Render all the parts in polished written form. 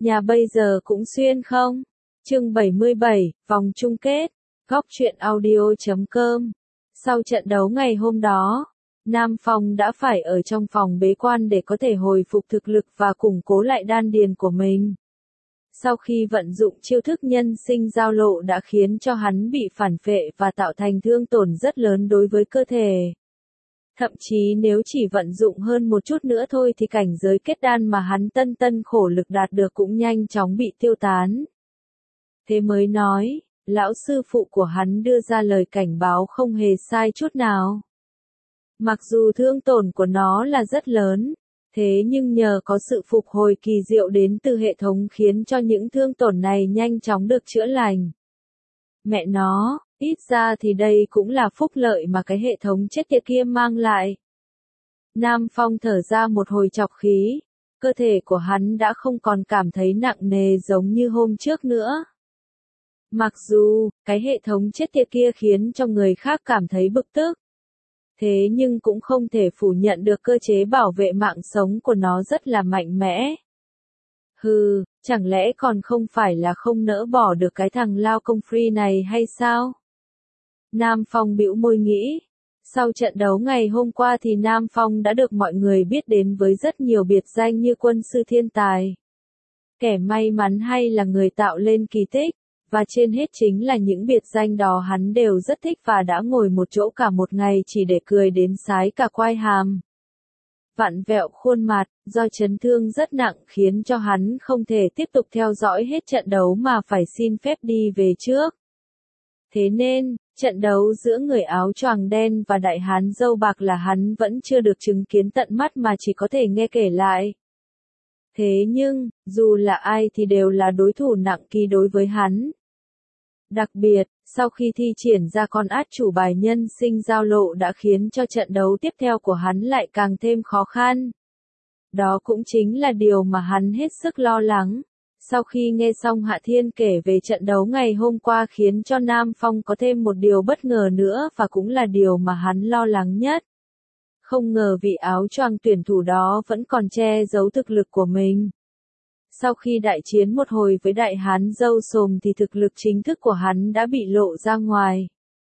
Nhà bây giờ cũng xuyên không? Chương 77, vòng chung kết. Góc truyện audio.com. Sau trận đấu ngày hôm đó, Nam Phong đã phải ở trong phòng bế quan để có thể hồi phục thực lực và củng cố lại đan điền của mình. Sau khi vận dụng chiêu thức nhân sinh giao lộ đã khiến cho hắn bị phản phệ và tạo thành thương tổn rất lớn đối với cơ thể. Thậm chí nếu chỉ vận dụng hơn một chút nữa thôi thì cảnh giới kết đan mà hắn tân khổ lực đạt được cũng nhanh chóng bị tiêu tán. Thế mới nói, lão sư phụ của hắn đưa ra lời cảnh báo không hề sai chút nào. Mặc dù thương tổn của nó là rất lớn, thế nhưng nhờ có sự phục hồi kỳ diệu đến từ hệ thống khiến cho những thương tổn này nhanh chóng được chữa lành. Mẹ nó, ít ra thì đây cũng là phúc lợi mà cái hệ thống chết tiệt kia mang lại. Nam Phong thở ra một hồi trọc khí, cơ thể của hắn đã không còn cảm thấy nặng nề giống như hôm trước nữa. Mặc dù, cái hệ thống chết tiệt kia khiến cho người khác cảm thấy bực tức. Thế nhưng cũng không thể phủ nhận được cơ chế bảo vệ mạng sống của nó rất là mạnh mẽ. Hừ, chẳng lẽ còn không phải là không nỡ bỏ được cái thằng lao công free này hay sao? Nam Phong bĩu môi nghĩ. Sau trận đấu ngày hôm qua thì Nam Phong đã được mọi người biết đến với rất nhiều biệt danh như quân sư thiên tài, kẻ may mắn hay là người tạo lên kỳ tích. Và trên hết chính là những biệt danh đó hắn đều rất thích và đã ngồi một chỗ cả một ngày chỉ để cười đến sái cả quai hàm. Vặn vẹo khuôn mặt, do chấn thương rất nặng khiến cho hắn không thể tiếp tục theo dõi hết trận đấu mà phải xin phép đi về trước. Thế nên, trận đấu giữa người áo choàng đen và đại hán râu bạc là hắn vẫn chưa được chứng kiến tận mắt mà chỉ có thể nghe kể lại. Thế nhưng, dù là ai thì đều là đối thủ nặng ký đối với hắn. Đặc biệt, sau khi thi triển ra con át chủ bài nhân sinh giao lộ đã khiến cho trận đấu tiếp theo của hắn lại càng thêm khó khăn. Đó cũng chính là điều mà hắn hết sức lo lắng. Sau khi nghe xong Hạ Thiên kể về trận đấu ngày hôm qua khiến cho Nam Phong có thêm một điều bất ngờ nữa và cũng là điều mà hắn lo lắng nhất. Không ngờ vị áo choàng tuyển thủ đó vẫn còn che giấu thực lực của mình. Sau khi đại chiến một hồi với đại hán râu xồm thì thực lực chính thức của hắn đã bị lộ ra ngoài.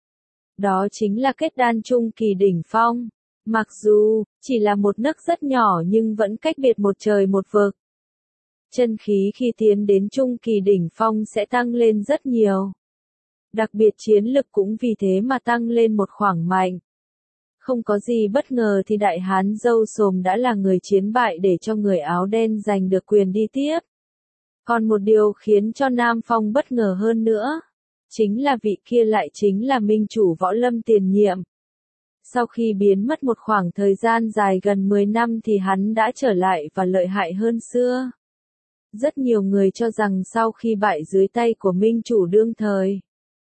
Đó chính là kết đan trung kỳ đỉnh phong. Mặc dù, chỉ là một nấc rất nhỏ nhưng vẫn cách biệt một trời một vực. Chân khí khi tiến đến trung kỳ đỉnh phong sẽ tăng lên rất nhiều. Đặc biệt chiến lực cũng vì thế mà tăng lên một khoảng mạnh. Không có gì bất ngờ thì đại hán râu xồm đã là người chiến bại để cho người áo đen giành được quyền đi tiếp. Còn một điều khiến cho Nam Phong bất ngờ hơn nữa, chính là vị kia lại chính là minh chủ võ lâm tiền nhiệm. Sau khi biến mất một khoảng thời gian dài gần 10 năm thì hắn đã trở lại và lợi hại hơn xưa. Rất nhiều người cho rằng sau khi bại dưới tay của minh chủ đương thời,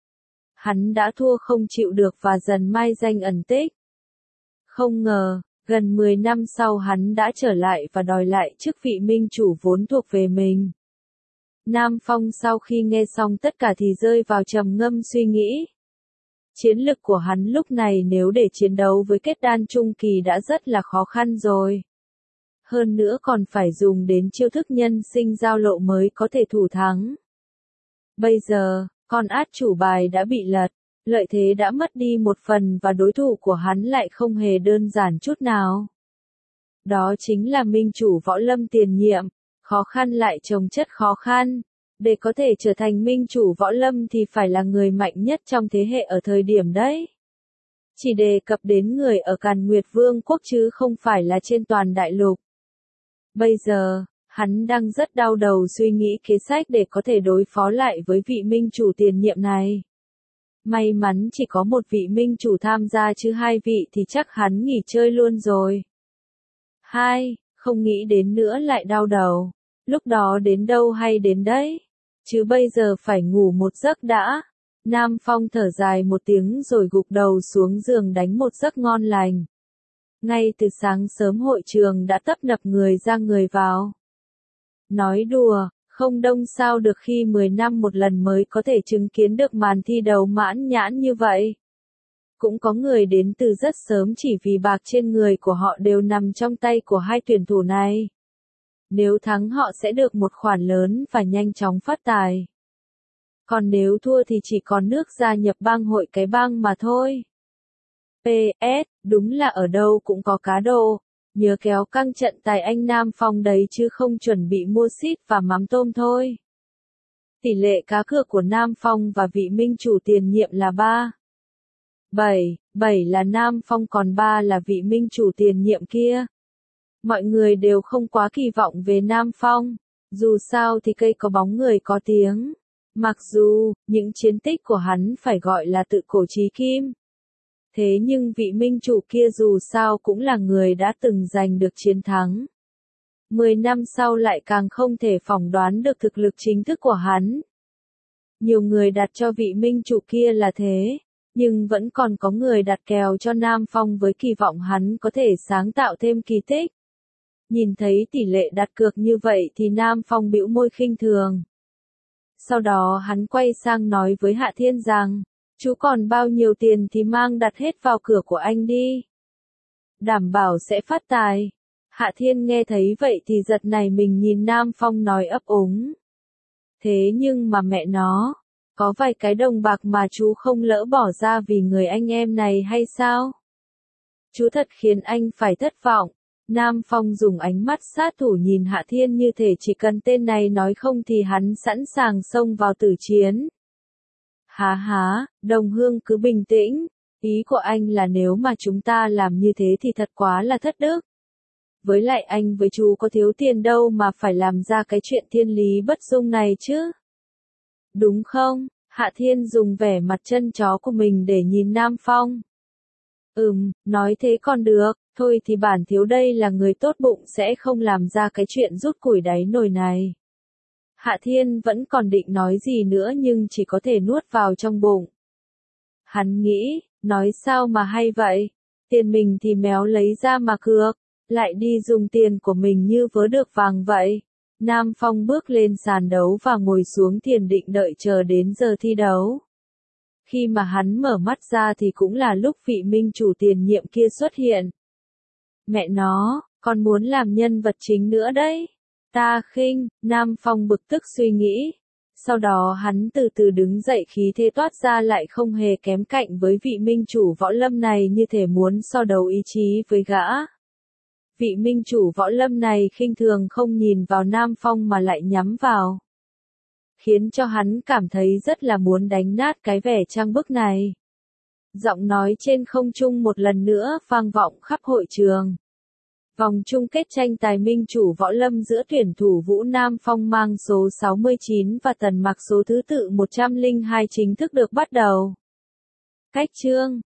hắn đã thua không chịu được và dần mai danh ẩn tích. Không ngờ, gần 10 năm sau hắn đã trở lại và đòi lại chức vị minh chủ vốn thuộc về mình. Nam Phong sau khi nghe xong tất cả thì rơi vào trầm ngâm suy nghĩ. Chiến lực của hắn lúc này nếu để chiến đấu với kết đan trung kỳ đã rất là khó khăn rồi. Hơn nữa còn phải dùng đến chiêu thức nhân sinh giao lộ mới có thể thủ thắng. Bây giờ, con át chủ bài đã bị lật. Lợi thế đã mất đi một phần và đối thủ của hắn lại không hề đơn giản chút nào. Đó chính là minh chủ võ lâm tiền nhiệm, khó khăn lại chồng chất khó khăn. Để có thể trở thành minh chủ võ lâm thì phải là người mạnh nhất trong thế hệ ở thời điểm đấy. Chỉ đề cập đến người ở Càn Nguyệt Vương quốc chứ không phải là trên toàn đại lục. Bây giờ, hắn đang rất đau đầu suy nghĩ kế sách để có thể đối phó lại với vị minh chủ tiền nhiệm này. May mắn chỉ có một vị minh chủ tham gia chứ hai vị thì chắc hắn nghỉ chơi luôn rồi. Không nghĩ đến nữa lại đau đầu. Lúc đó đến đâu hay đến đấy. Chứ bây giờ phải ngủ một giấc đã. Nam Phong thở dài một tiếng rồi gục đầu xuống giường đánh một giấc ngon lành. Ngay từ sáng sớm hội trường đã tấp nập người ra người vào. Nói đùa. Không đông sao được khi 10 năm một lần mới có thể chứng kiến được màn thi đấu mãn nhãn như vậy. Cũng có người đến từ rất sớm chỉ vì bạc trên người của họ đều nằm trong tay của hai tuyển thủ này. Nếu thắng họ sẽ được một khoản lớn và nhanh chóng phát tài. Còn nếu thua thì chỉ còn nước gia nhập bang hội cái bang mà thôi. PS, đúng là ở đâu cũng có cá độ. Nhớ kéo căng trận tài anh Nam Phong đấy chứ không chuẩn bị mua xít và mắm tôm thôi. Tỷ lệ cá cược của Nam Phong và vị minh chủ tiền nhiệm là 3-7, 7 là Nam Phong còn 3 là vị minh chủ tiền nhiệm kia. Mọi người đều không quá kỳ vọng về Nam Phong. Dù sao thì cây có bóng người có tiếng. Mặc dù, những chiến tích của hắn phải gọi là tự cổ chí kim. Thế nhưng vị minh chủ kia dù sao cũng là người đã từng giành được chiến thắng. 10 năm sau lại càng không thể phỏng đoán được thực lực chính thức của hắn. Nhiều người đặt cho vị minh chủ kia là thế, nhưng vẫn còn có người đặt kèo cho Nam Phong với kỳ vọng hắn có thể sáng tạo thêm kỳ tích. Nhìn thấy tỷ lệ đặt cược như vậy thì Nam Phong bĩu môi khinh thường. Sau đó hắn quay sang nói với Hạ Thiên rằng, chú còn bao nhiêu tiền thì mang đặt hết vào cửa của anh đi. Đảm bảo sẽ phát tài. Hạ Thiên nghe thấy vậy thì giật nảy mình nhìn Nam Phong nói ấp úng. Thế nhưng mà mẹ nó, có vài cái đồng bạc mà chú không lỡ bỏ ra vì người anh em này hay sao? Chú thật khiến anh phải thất vọng. Nam Phong dùng ánh mắt sát thủ nhìn Hạ Thiên như thể chỉ cần tên này nói không thì hắn sẵn sàng xông vào tử chiến. Há, đồng hương cứ bình tĩnh, ý của anh là nếu mà chúng ta làm như thế thì thật quá là thất đức. Với lại anh với chú có thiếu tiền đâu mà phải làm ra cái chuyện thiên lý bất dung này chứ. Đúng không? Hạ Thiên dùng vẻ mặt chân chó của mình để nhìn Nam Phong. Nói thế còn được, thôi thì bản thiếu đây là người tốt bụng sẽ không làm ra cái chuyện rút củi đáy nồi này. Hạ Thiên vẫn còn định nói gì nữa nhưng chỉ có thể nuốt vào trong bụng. Hắn nghĩ, nói sao mà hay vậy, tiền mình thì méo lấy ra mà cược, lại đi dùng tiền của mình như vớ được vàng vậy. Nam Phong bước lên sàn đấu và ngồi xuống thiền định đợi chờ đến giờ thi đấu. Khi mà hắn mở mắt ra thì cũng là lúc vị minh chủ tiền nhiệm kia xuất hiện. Mẹ nó, còn muốn làm nhân vật chính nữa đấy. Ta khinh, Nam Phong bực tức suy nghĩ. Sau đó hắn từ từ đứng dậy khí thế toát ra lại không hề kém cạnh với vị minh chủ võ lâm này như thể muốn so đấu ý chí với gã. Vị minh chủ võ lâm này khinh thường không nhìn vào Nam Phong mà lại nhắm vào. Khiến cho hắn cảm thấy rất là muốn đánh nát cái vẻ trang bức này. Giọng nói trên không trung một lần nữa vang vọng khắp hội trường. Vòng chung kết tranh tài minh chủ võ lâm giữa tuyển thủ Vũ Nam Phong mang số 69 và Tần Mặc số thứ tự 102 chính thức được bắt đầu. Cách chương